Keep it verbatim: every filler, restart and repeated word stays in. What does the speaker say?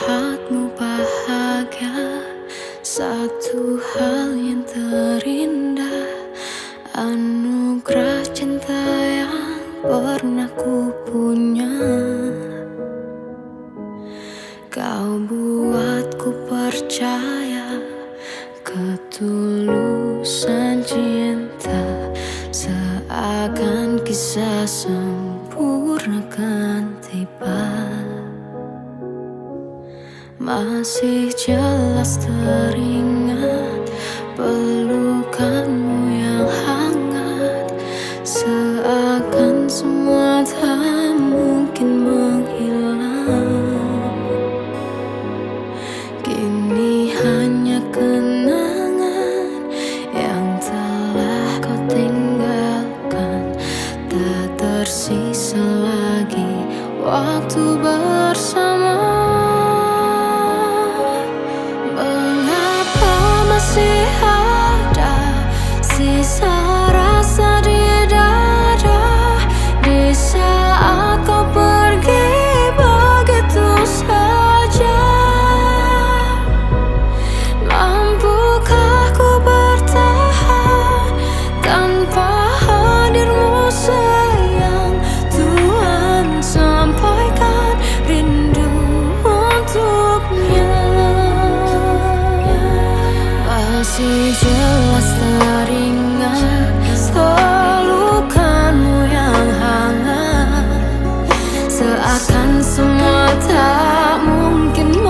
melihatmu bahagia, satu hal yang terindah, anugerah cinta yang pernah ku punya. Kau buatku percaya ketulusan cinta, seakan kisah sempurna kan tiba. Masih jelas teringat pelukanmu yang hangat, seakan semua tak mungkin menghilang. Kini hanya kenangan yang telah kau tinggalkan, tak tersisa lagi waktu bersama. Masih ada sisa rasa di dada di saat kau pergi begitu saja. Mampukah ku bertahan tanpa hadirmu sayang? Tuhan, sampaikan rindu untuknya. Masih jelas teringat pelukanmu yang hangat, seakan semua tak mungkin